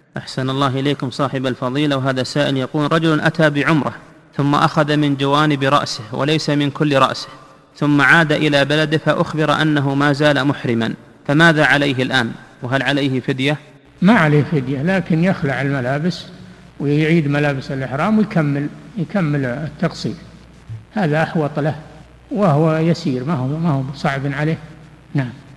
أحسن الله إليكم صاحب الفضيلة. وهذا سائل يقول: رجل أتى بعمرة ثم أخذ من جوانب رأسه وليس من كل رأسه، ثم عاد إلى بلده فأخبر أنه ما زال محرما، فماذا عليه الآن؟ وهل عليه فدية؟ ما عليه فدية، لكن يخلع الملابس ويعيد ملابس الإحرام ويكمل التقصير، هذا أحوط له وهو يسير، ما هو صعب عليه. نعم.